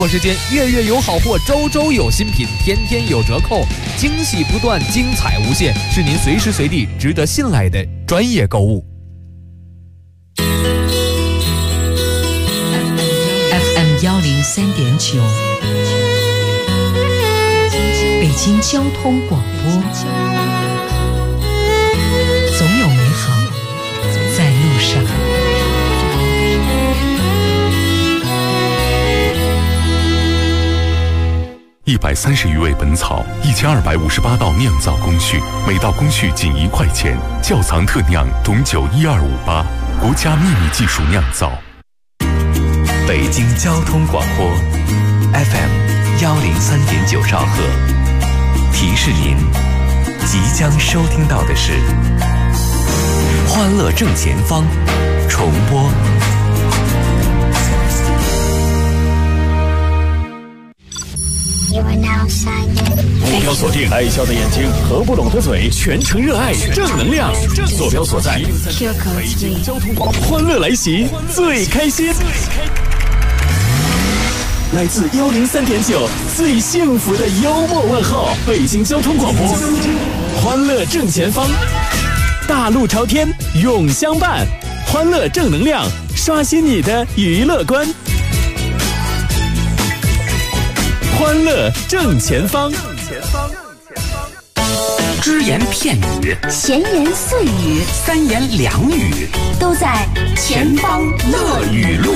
时间月月有好货，周周有新品，天天有折扣，惊喜不断，精彩无限，是您随时随地值得信赖的专业购物。 FM 103.9，北京交通广播，总有美好在路上。 130余味本草，1258道酿造工序，每道工序仅1块钱。窖藏特酿董酒12588，国家秘密技术酿造。 北京交通广播 FM 103.9兆赫，提示您即将收听到的是《欢乐正前方》重播。 目标锁定，爱笑的眼睛，合不拢的嘴，全程热爱，正能量。坐标所在，北京交通广播，欢乐来袭，最开心。来自103.9，最幸福的幽默问候，北京交通广播，欢乐正前方，大路朝天，永相伴，欢乐正能量，刷新你的娱乐观。欢乐正前方， 只言片语， 闲言碎语， 三言两语， 都在前方乐语录。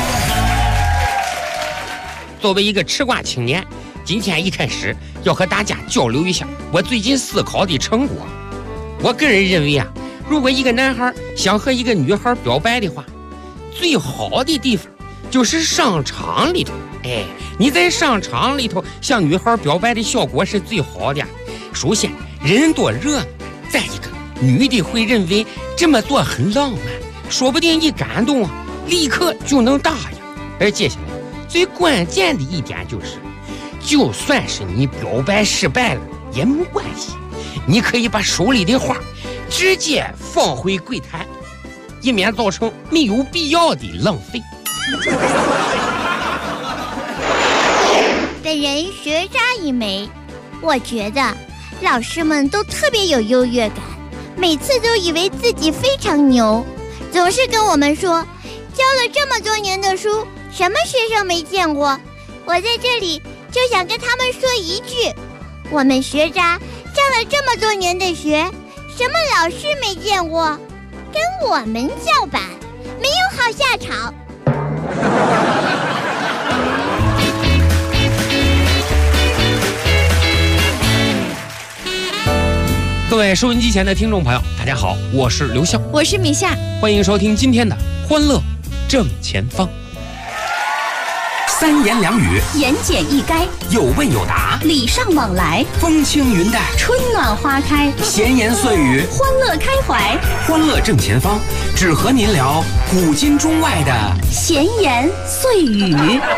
作为一个吃瓜青年，今天一开始要和大家交流一下我最近思考的成果。我个人认为啊，如果一个男孩想和一个女孩表白的话，最好的地方就是商场里头。你在商场里头向女孩表白的效果是最好的。首先人多热闹，再一个女的会认为这么做很浪漫，说不定一感动啊，立刻就能答应。而接下来最关键的一点就是，就算是你表白失败了也没关系，你可以把手里的花直接放回柜台，以免造成没有必要的浪费。 本人学渣一枚，我觉得老师们都特别有优越感，每次都以为自己非常牛，总是跟我们说教了这么多年的书，什么学生没见过。我在这里就想跟他们说一句，我们学渣上了这么多年的学，什么老师没见过，跟我们叫板没有好下场。 各位收音机前的听众朋友，大家好，我是刘笑， 我是米夏， 欢迎收听今天的欢乐正前方。三言两语， 言简意赅， 有问有答， 礼尚往来， 风轻云淡， 春暖花开， 闲言碎语， 欢乐开怀。 欢乐正前方，只和您聊古今中外的闲言碎语。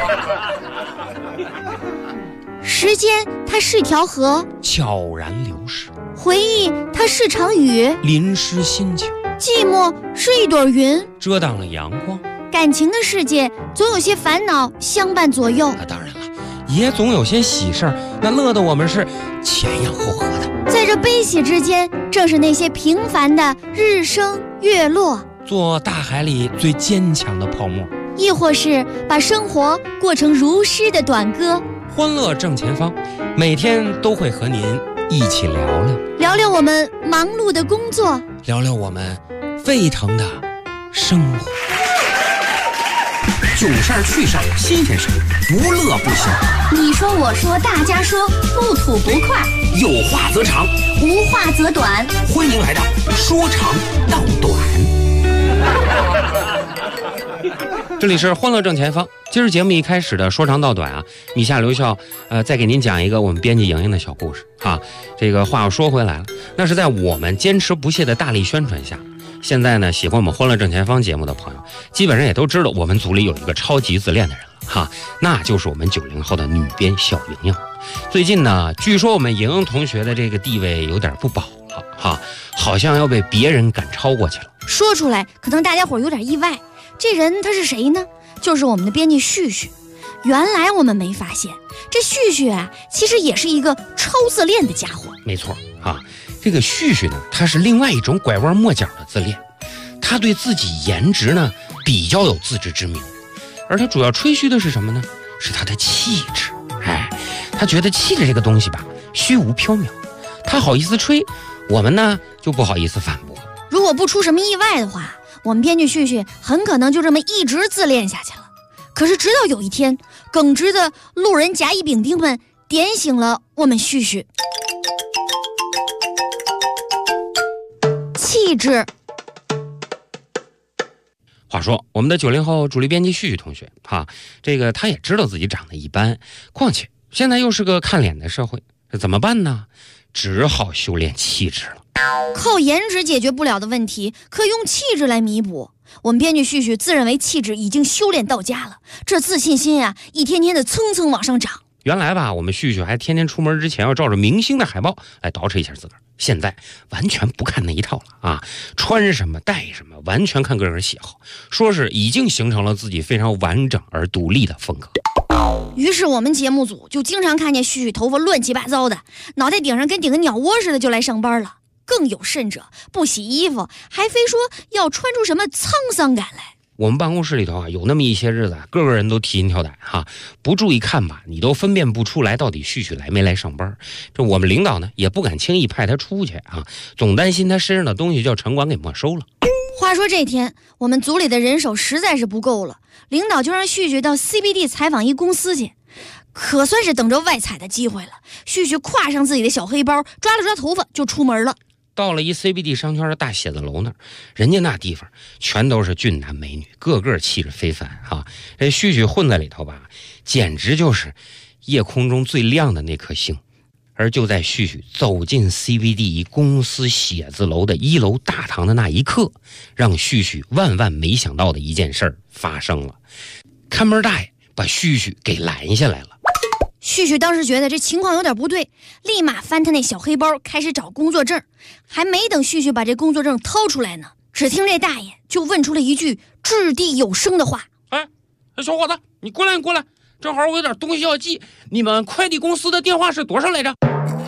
时间它是条河， 悄然流逝； 回忆它是场雨， 淋湿心情； 寂寞是一朵云， 遮挡了阳光。 感情的世界总有些烦恼相伴左右， 当然了，也总有些喜事儿，那乐得我们是前仰后合的。 在这悲喜之间，正是那些平凡的日升月落， 做大海里最坚强的泡沫， 亦或是把生活过成如诗的短歌。 欢乐正前方，每天都会和您一起聊聊我们忙碌的工作， 聊聊我们沸腾的生活。囧事儿趣事儿新鲜事儿，不乐不休。 你说我说大家说，不吐不快， 有话则长， 无话则短。 欢迎来到说长道短。这里是欢乐正前方。今儿节目一开始的说长道短啊，米夏刘笑再给您讲一个我们编辑莹莹的小故事啊。这个话又说回来了，那是在我们坚持不懈的大力宣传下，现在呢喜欢我们欢乐正前方节目的朋友基本上也都知道我们组里有一个超级自恋的人了哈，那就是我们90后的女编小莹莹。最近呢据说我们莹莹同学的这个地位有点不保了哈，好像要被别人赶超过去了。 说出来可能大家伙有点意外，这人他是谁呢？就是我们的编辑旭旭。 原来我们没发现，这旭旭啊，其实也是一个超自恋的家伙。 没错啊，这个旭旭呢，他是另外一种拐弯抹角的自恋，他对自己颜值呢比较有自知之明，而他主要吹嘘的是什么呢？是他的气质。他觉得气质这个东西吧，虚无缥缈，他好意思吹，我们呢就不好意思反驳。 如果不出什么意外的话，我们编剧旭旭很可能就这么一直自恋下去了。可是直到有一天，耿直的路人甲乙丙丁们点醒了我们旭旭。气质。 话说我们的90后主力编辑旭旭同学这个他也知道自己长得一般，况且现在又是个看脸的社会，这怎么办呢？只好修炼气质了。 靠颜值解决不了的问题，可用气质来弥补。我们编剧旭旭自认为气质已经修炼到家了，这自信心啊，一天天的蹭蹭往上涨。 原来吧，我们旭旭还天天出门之前要照着明星的海报来捯饬一下自个儿，现在完全不看那一套了穿什么戴什么完全看个人喜好，说是已经形成了自己非常完整而独立的风格。 于是我们节目组就经常看见旭旭头发乱七八糟的，脑袋顶上跟顶个鸟窝似的就来上班了。更有甚者，不洗衣服还非说要穿出什么沧桑感来。 我们办公室里头有那么一些日子，个个人都提心吊胆不注意看吧，你都分辨不出来到底旭旭来没来上班。这我们领导呢也不敢轻易派他出去总担心他身上的东西叫城管给没收了。 话说这天我们组里的人手实在是不够了，领导就让旭旭到 CBD 采访一公司去，可算是等着外采的机会了。旭旭挎上自己的小黑包，抓了抓头发就出门了。 到了一 CBD 商圈的大写字楼那儿，人家那地方全都是俊男美女，个个气质非凡这旭旭混在里头吧，简直就是夜空中最亮的那颗星。而就在旭旭走进 CBD 公司写字楼的1楼大堂的那一刻，让旭旭万万没想到的一件事发生了。看门大爷把旭旭给拦下来了。 旭旭当时觉得这情况有点不对，立马翻他那小黑包开始找工作证。还没等旭旭把这工作证掏出来呢，只听这大爷就问出了一句掷地有声的话： 小伙子，你过来，正好我有点东西要寄，你们快递公司的电话是多少来着？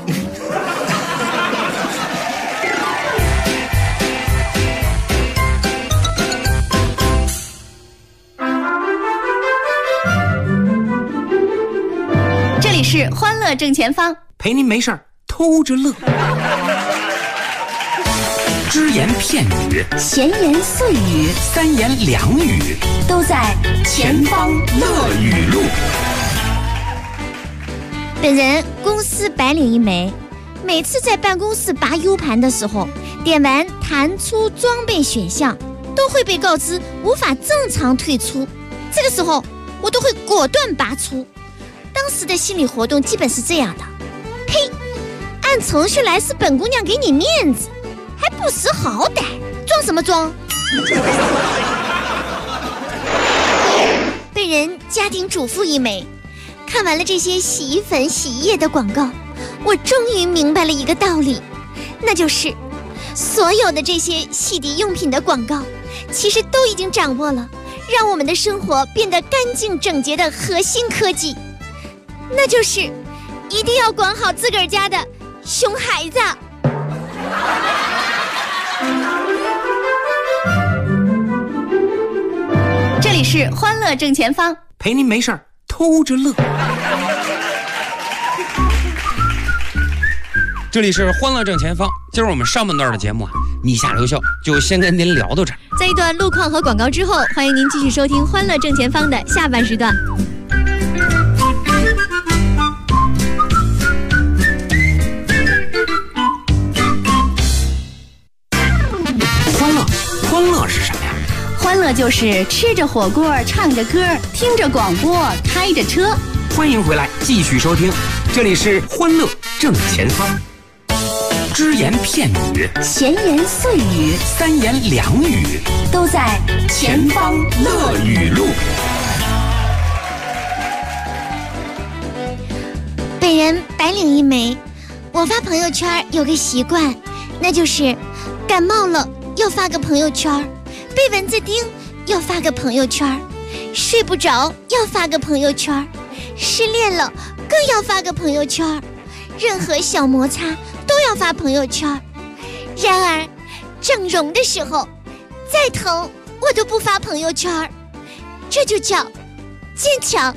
这里是欢乐正前方， 陪您没事偷着乐。只言片语， 闲言碎语， 三言两语， 都在前方乐语录。 本人公司白领一枚，每次在办公室拔 U 盘的时候，点完弹出装备选项，都会被告知无法正常退出。这个时候，我都会果断拔出。当时的心理活动基本是这样的：嘿，按程序来是本姑娘给你面子，还不识好歹，装什么装？本人家庭主妇一枚，看完了这些洗衣粉、洗衣液的广告，我终于明白了一个道理，那就是所有的这些洗涤用品的广告，其实都已经掌握了让我们的生活变得干净整洁的核心科技，那就是一定要管好自个儿家的熊孩子。 这里是欢乐正前方， 陪您没事偷着乐。 这里是欢乐正前方，今儿我们上半段的节目你下留校就先跟您聊到这儿。 在一段路况和广告之后，欢迎您继续收听欢乐正前方的下半时段。 欢乐是什么呀？ 欢乐就是吃着火锅，唱着歌，听着广播，开着车。 欢迎回来，继续收听，这里是欢乐正前方。只言片语， 闲言碎语， 三言两语， 都在前方乐语录。 本人白领一枚，我发朋友圈有个习惯，那就是感冒了要发个朋友圈，被蚊子叮要发个朋友圈， 睡不着要发个朋友圈，失恋了更要发个朋友圈，任何小摩擦都要发朋友圈。然而整容的时候再疼我都不发朋友圈，这就叫坚强。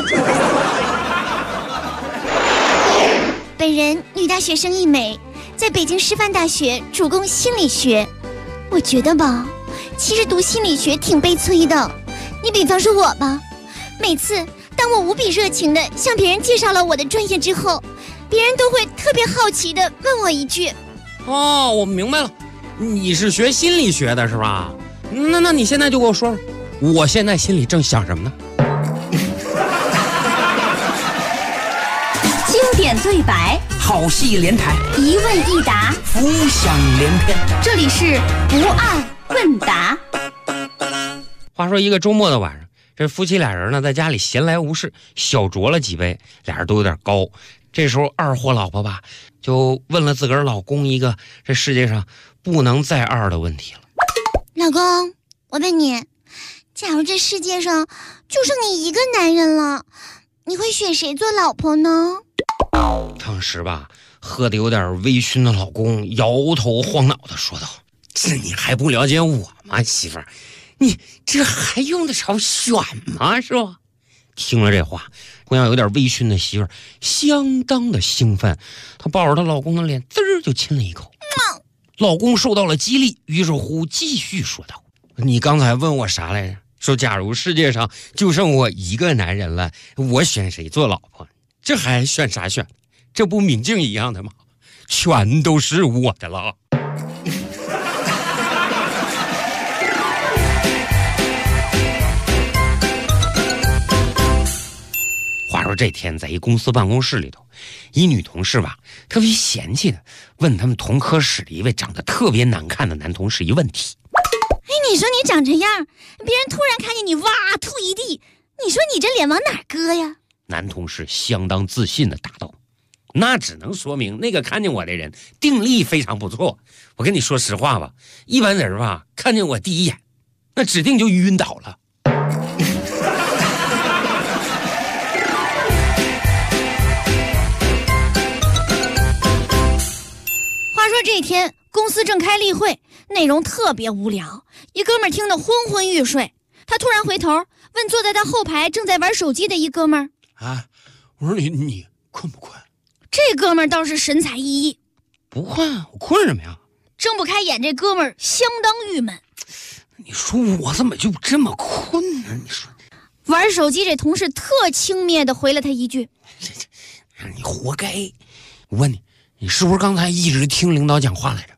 本人女大学生一枚，在北京师范大学主攻心理学。我觉得吧，其实读心理学挺悲催的。你比方说我吧，每次当我无比热情地向别人介绍了我的专业之后，别人都会特别好奇地问我一句： 哦，我明白了，你是学心理学的是吧？那你现在就给我说说，我现在心里正想什么呢？ 经典对白， 好戏连台， 一问一答， 浮想联翩。 这里是不二问答。 话说一个周末的晚上，这夫妻俩人呢在家里闲来无事，小酌了几杯，俩人都有点高。这时候二货老婆吧就问了自个儿老公一个这世界上不能再二的问题了。 老公，我问你，假如这世界上就剩你一个男人了，你会选谁做老婆呢？ 当时吧，喝得有点微醺的老公摇头晃脑的说道：“这你还不了解我吗，媳妇儿？你这还用得着选吗？是吧？”听了这话，同样有点微醺的媳妇儿相当的兴奋，她抱着她老公的脸，滋儿就亲了一口。老公受到了激励，于是乎继续说道：“你刚才问我啥来着？说假如世界上就剩我一个男人了，我选谁做老婆？这还选啥选？这不明镜一样的吗？全都是我的了。”话说这天在一公司办公室里头，一女同事吧特别嫌弃的问他们同科室的一位长得特别难看的男同事一问题：“ 你说你长这样，别人突然看见你哇吐一地，你说你这脸往哪搁呀？” 男同事相当自信的答道：“那只能说明那个看见我的人定力非常不错。我跟你说实话吧，一般人吧看见我第一眼，那指定就晕倒了。” 话说这天公司正开例会，内容特别无聊，一哥们儿听得昏昏欲睡。他突然回头问坐在他后排正在玩手机的一哥们儿：“ 啊，我说你困不困？” 这哥们儿倒是神采奕奕：“ 不困，我困什么呀？” 睁不开眼，这哥们儿相当郁闷：“ 你说我怎么就这么困呢？你说。” 玩手机这同事特轻蔑地回了他一句：“ 你活该。我问你，你是不是刚才一直听领导讲话来着？”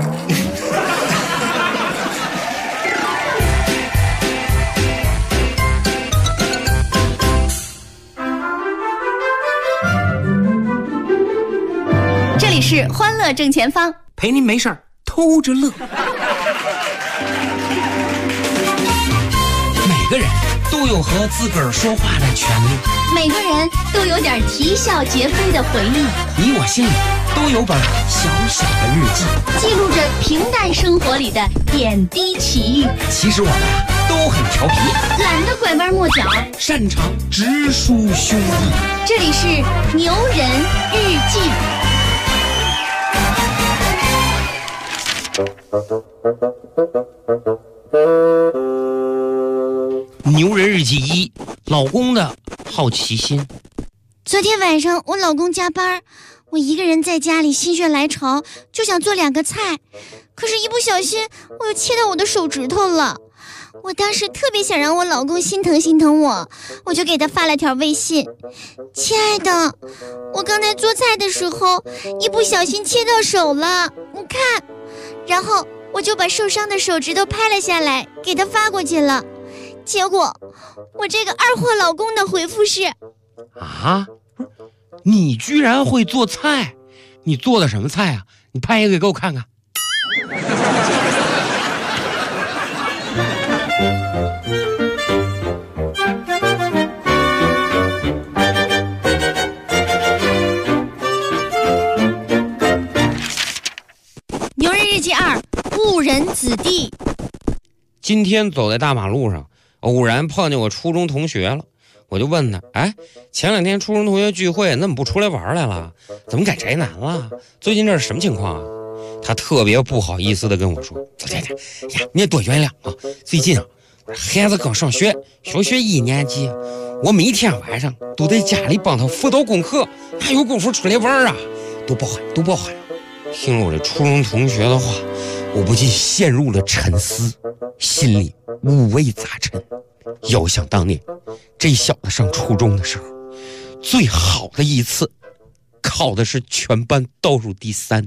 这里是欢乐正前方， 陪您没事儿偷着乐。每个人都有和自个儿说话的权利， 每个人都有点啼笑皆非的回忆， 你我心里都有本小小的日记， 记录着平淡生活里的点滴奇遇。 其实我们都很调皮， 懒得拐弯抹角， 擅长直抒胸臆。 这里是牛人日记。 牛人日记1，老公的好奇心。 昨天晚上我老公加班，我一个人在家里心血来潮就想做2个菜，可是一不小心我又切到我的手指头了。我当时特别想让我老公心疼心疼我，我就给他发了条微信：“亲爱的，我刚才做菜的时候一不小心切到手了，你看。”然后我就把受伤的手指头拍了下来给他发过去了。结果我这个二货老公的回复是：“ 啊，你居然会做菜？你做的什么菜啊？你拍一个给我看看。” 牛人日记2，误人子弟。 今天走在大马路上， 偶然碰见我初中同学了，我就问他，哎，前2天初中同学聚会，那么不出来玩来了？怎么改宅男了？最近这是什么情况啊？他特别不好意思的跟我说，呀，你也多原谅啊，最近啊，孩子刚上学，小学1年级，我每天晚上都在家里帮他辅导功课，哪有功夫出来玩啊？都包涵。听了我这初中同学的话，我不禁陷入了沉思，心里五味杂陈。遥想当年，这小子上初中的时候，最好的一次考的是全班倒数第3。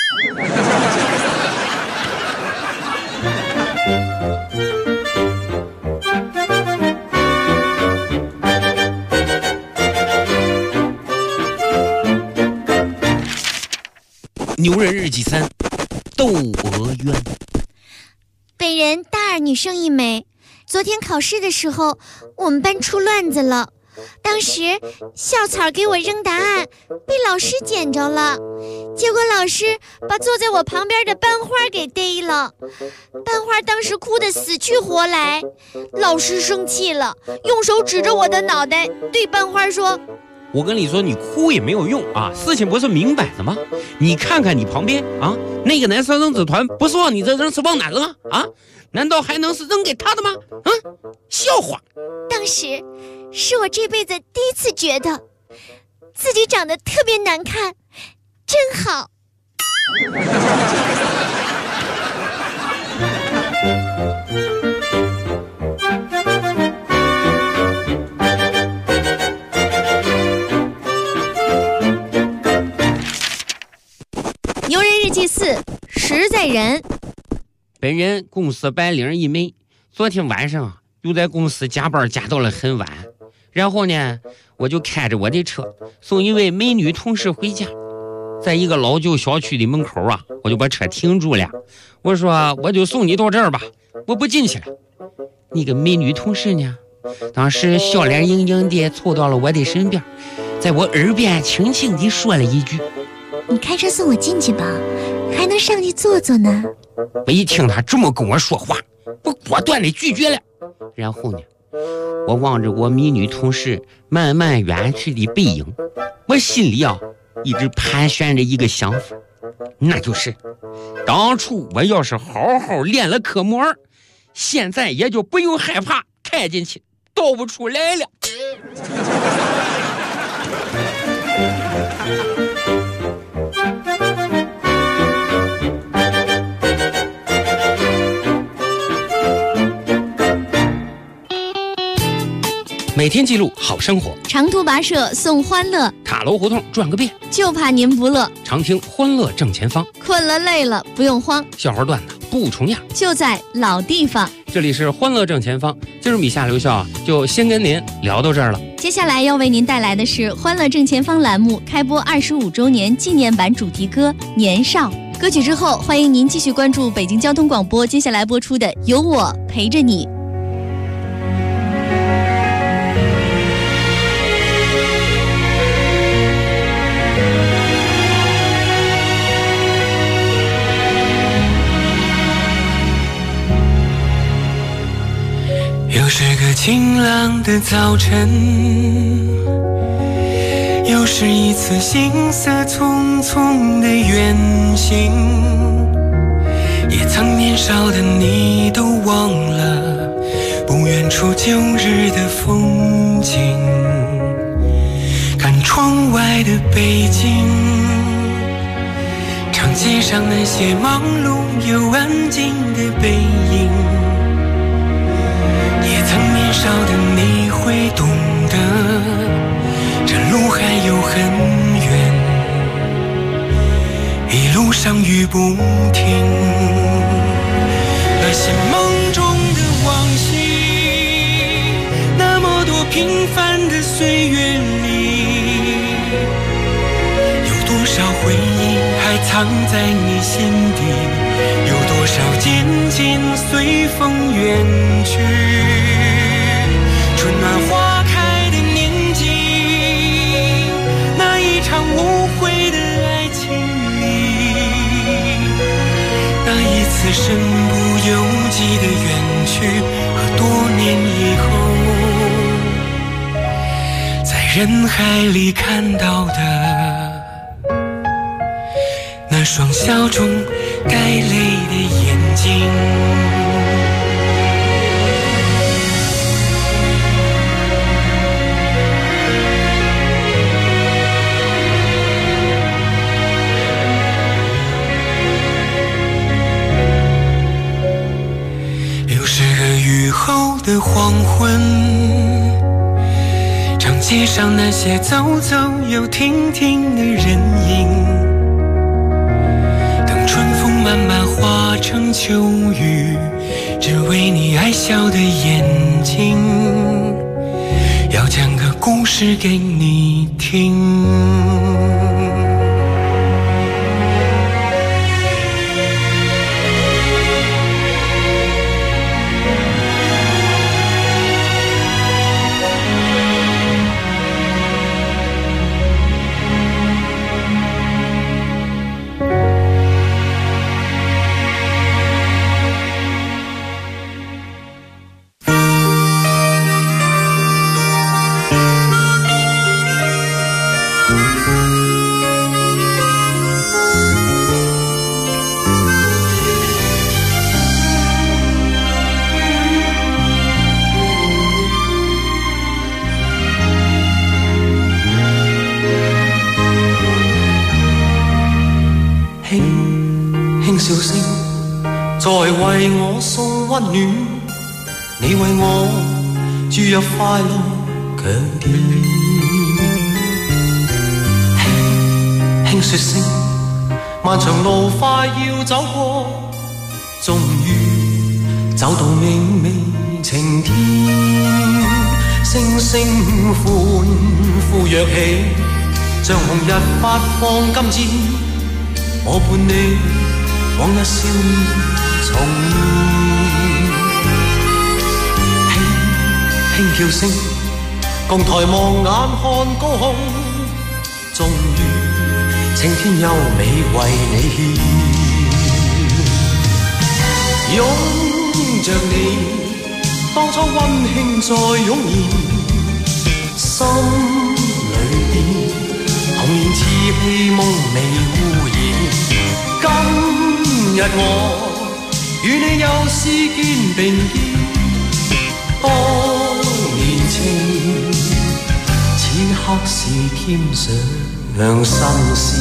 牛人日记3，窦娥冤。 本人大2女生一枚。昨天考试的时候，我们班出乱子了。当时校草给我扔答案，被老师捡着了。结果老师把坐在我旁边的班花给逮了。班花当时哭得死去活来。老师生气了，用手指着我的脑袋，对班花说， 我跟你说，你哭也没有用啊！事情不是明摆的吗？你看看你旁边啊，那个男生扔纸团，不是往你这扔是往哪扔啊？啊？难道还能是扔给他的吗？笑话！ 当时是我这辈子第一次觉得自己长得特别难看，真好。 牛人日记4，实在人。 本人公司白领一枚，昨天晚上又在公司加班加到了很晚，然后呢，我就开着我的车送一位美女同事回家，在一个老旧小区的门口啊，我就把车停住了，我说我就送你到这儿吧，我不进去了。那个美女同事呢，当时笑脸盈盈地凑到了我的身边，在我耳边轻轻地说了一句， 你开车送我进去吧，还能上去坐坐呢。 我一听他这么跟我说话，我果断地拒绝了。然后呢，我望着我美女同事慢慢远去的背影，我心里一直盘旋着一个想法，那就是当初我要是好好练了科目2，现在也就不用害怕开进去倒不出来了。每天记录好生活， 长途跋涉送欢乐， 塔楼胡同转个遍， 就怕您不乐。 常听欢乐正前方， 困了累了不用慌， 笑话段子不重样， 就在老地方。 这里是欢乐正前方，今儿米夏留校就先跟您聊到这儿了。 接下来要为您带来的是欢乐正前方栏目开播25周年纪念版主题歌《年少》。歌曲之后，欢迎您继续关注北京交通广播接下来播出的《有我陪着你》。 又是个晴朗的早晨，又是一次行色匆匆的远行，也曾年少的你都忘了不远处旧日的风景。看窗外的北京，长街上那些忙碌又安静的背影，年少的你会懂得，这路还有很远，一路上雨不停。那些梦中的往昔，那么多平凡的岁月里，有多少回忆还藏在你心底，有多少渐渐随风远去。春暖花开的年纪，那一场无悔的爱情里，那一次身不由己的远去和多年以人海里看到的那双笑中带泪的眼睛，又是个雨后的黄昏，长街上那些走走又停停的人影，等春风慢慢化成秋雨，只为你爱笑的眼睛，要讲个故事给你听。 笑聲在為我送溫暖，你為我注入快樂強電。輕輕說聲，漫長路快要走過，終於走到明媚晴天。星星歡呼躍起，像紅日發放金箭，我伴你往日笑面重現，輕輕叫聲，共抬望眼看高空，終於青天優美為你獻。擁着你，當初溫馨再湧現，心裏邊童年稚氣夢未污染。今日我與你又是肩並肩，當年情此刻是添上新鮮。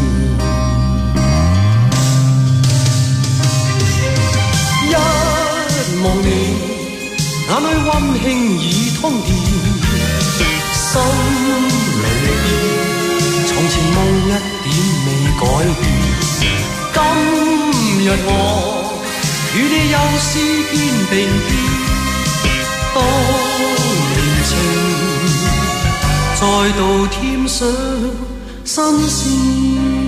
一望你眼裏溫馨已通電，心裏邊從前夢一點未改變。今日我與你又是肩並肩，當年情再度添上新鮮。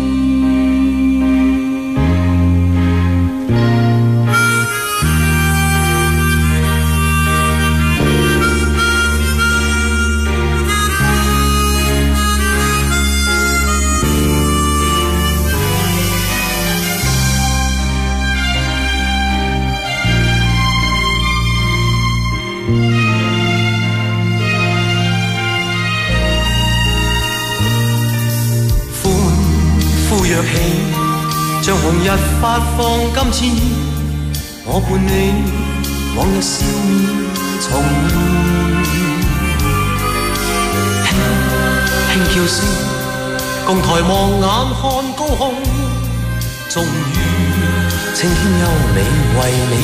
像紅日發放金箭，我伴你往日笑面重現。輕輕叫聲，共抬望眼看高空，終於青天優美為你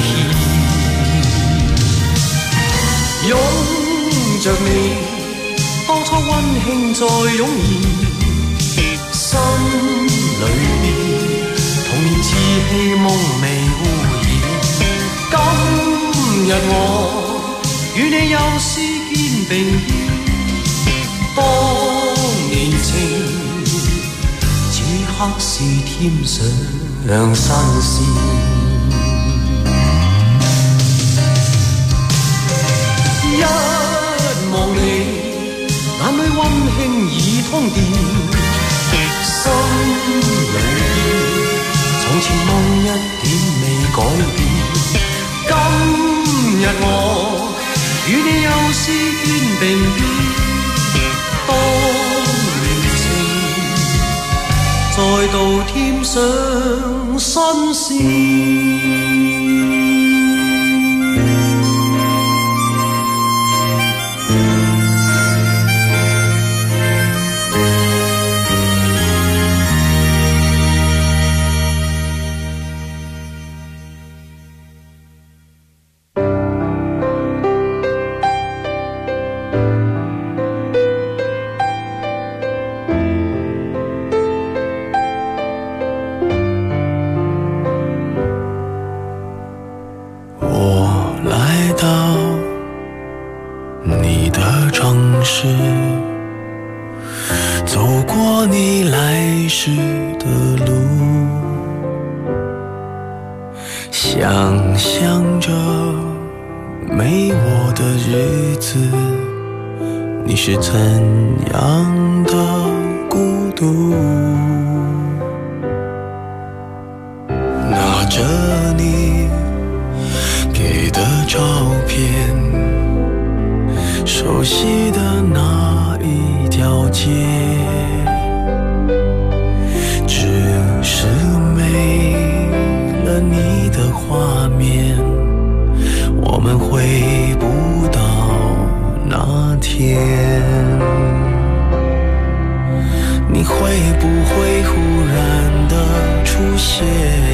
獻。擁着你，當初溫馨再湧現，心裏邊童年稚氣夢未污染。今日我與你又是肩並肩，當年情此刻是添上新鮮。一望你眼裏溫馨已通電，心裏邊從前夢一點未改變。今日我與你又是肩並肩，當度添上新鲜。走过你来时的路，想象着没我的日子，你是怎样的孤独。拿着你给的照片，熟悉的那一条街，只是没了你的画面，我们回不到那天。你会不会忽然的出现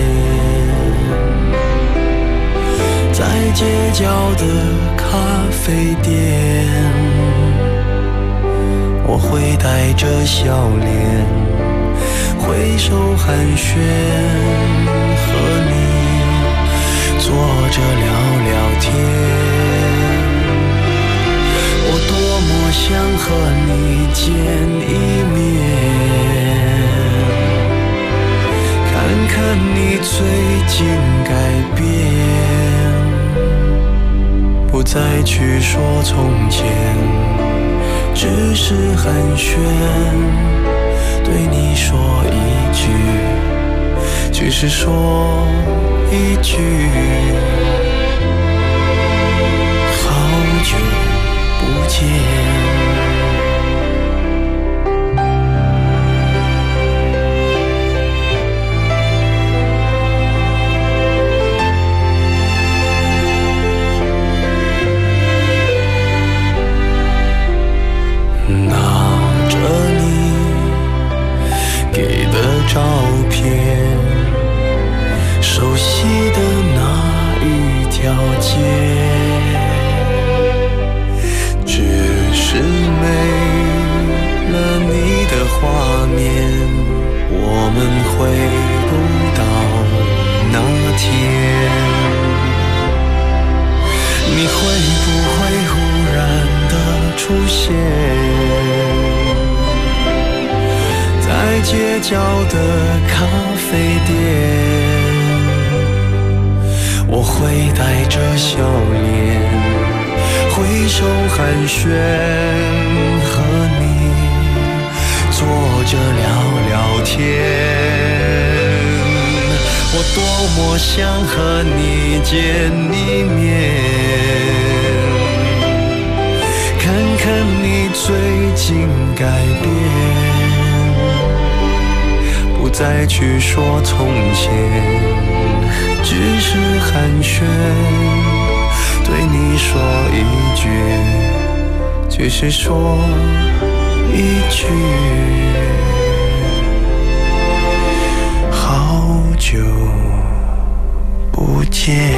在街角的咖啡店？我会带着笑脸挥手寒暄，和你坐着聊聊天。我多么想和你见一面，看看你最近改变，不再去说从前，只是寒暄，对你说一句，只是说一句，好久不见。照片，熟悉的那一条街，只是没了你的画面，我们回不到那天。你会不会忽然的出现在街角的咖啡店？我会带着笑脸挥手寒暄，和你坐着聊聊天。我多么想和你见一面，看看你最近改变，不再去说从前，只是寒暄，对你说一句，只是说一句，好久不见。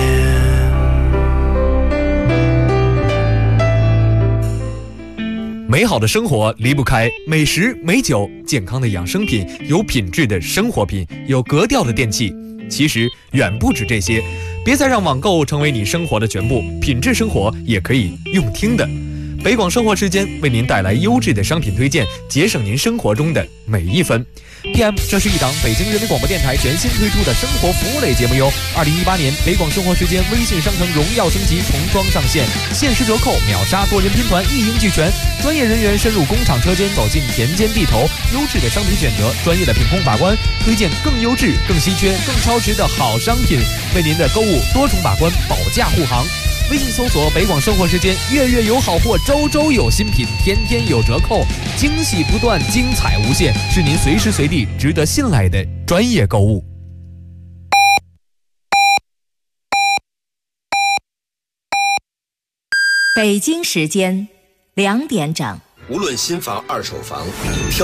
美好的生活离不开美食美酒，健康的养生品，有品质的生活品，有格调的电器。其实远不止这些，别再让网购成为你生活的全部，品质生活也可以用听的。北广生活时间为您带来优质的商品推荐，节省您生活中的每一分。PM， 这是一档北京人民广播电台全新推出的生活服务类节目哟。2018年北广生活时间微信商城荣耀升级，重装上线，限时折扣，秒杀多人拼团，一应俱全。专业人员深入工厂车间，走进田间地头，优质的商品选择，专业的品控把关，推荐更优质、更稀缺、更超值的好商品，为您的购物多重把关，保驾护航。 微信搜索北广生活时间，月月有好货，周周有新品，天天有折扣，惊喜不断，精彩无限，是您随时随地值得信赖的专业购物。 北京时间2点整。 无论新房、二手房，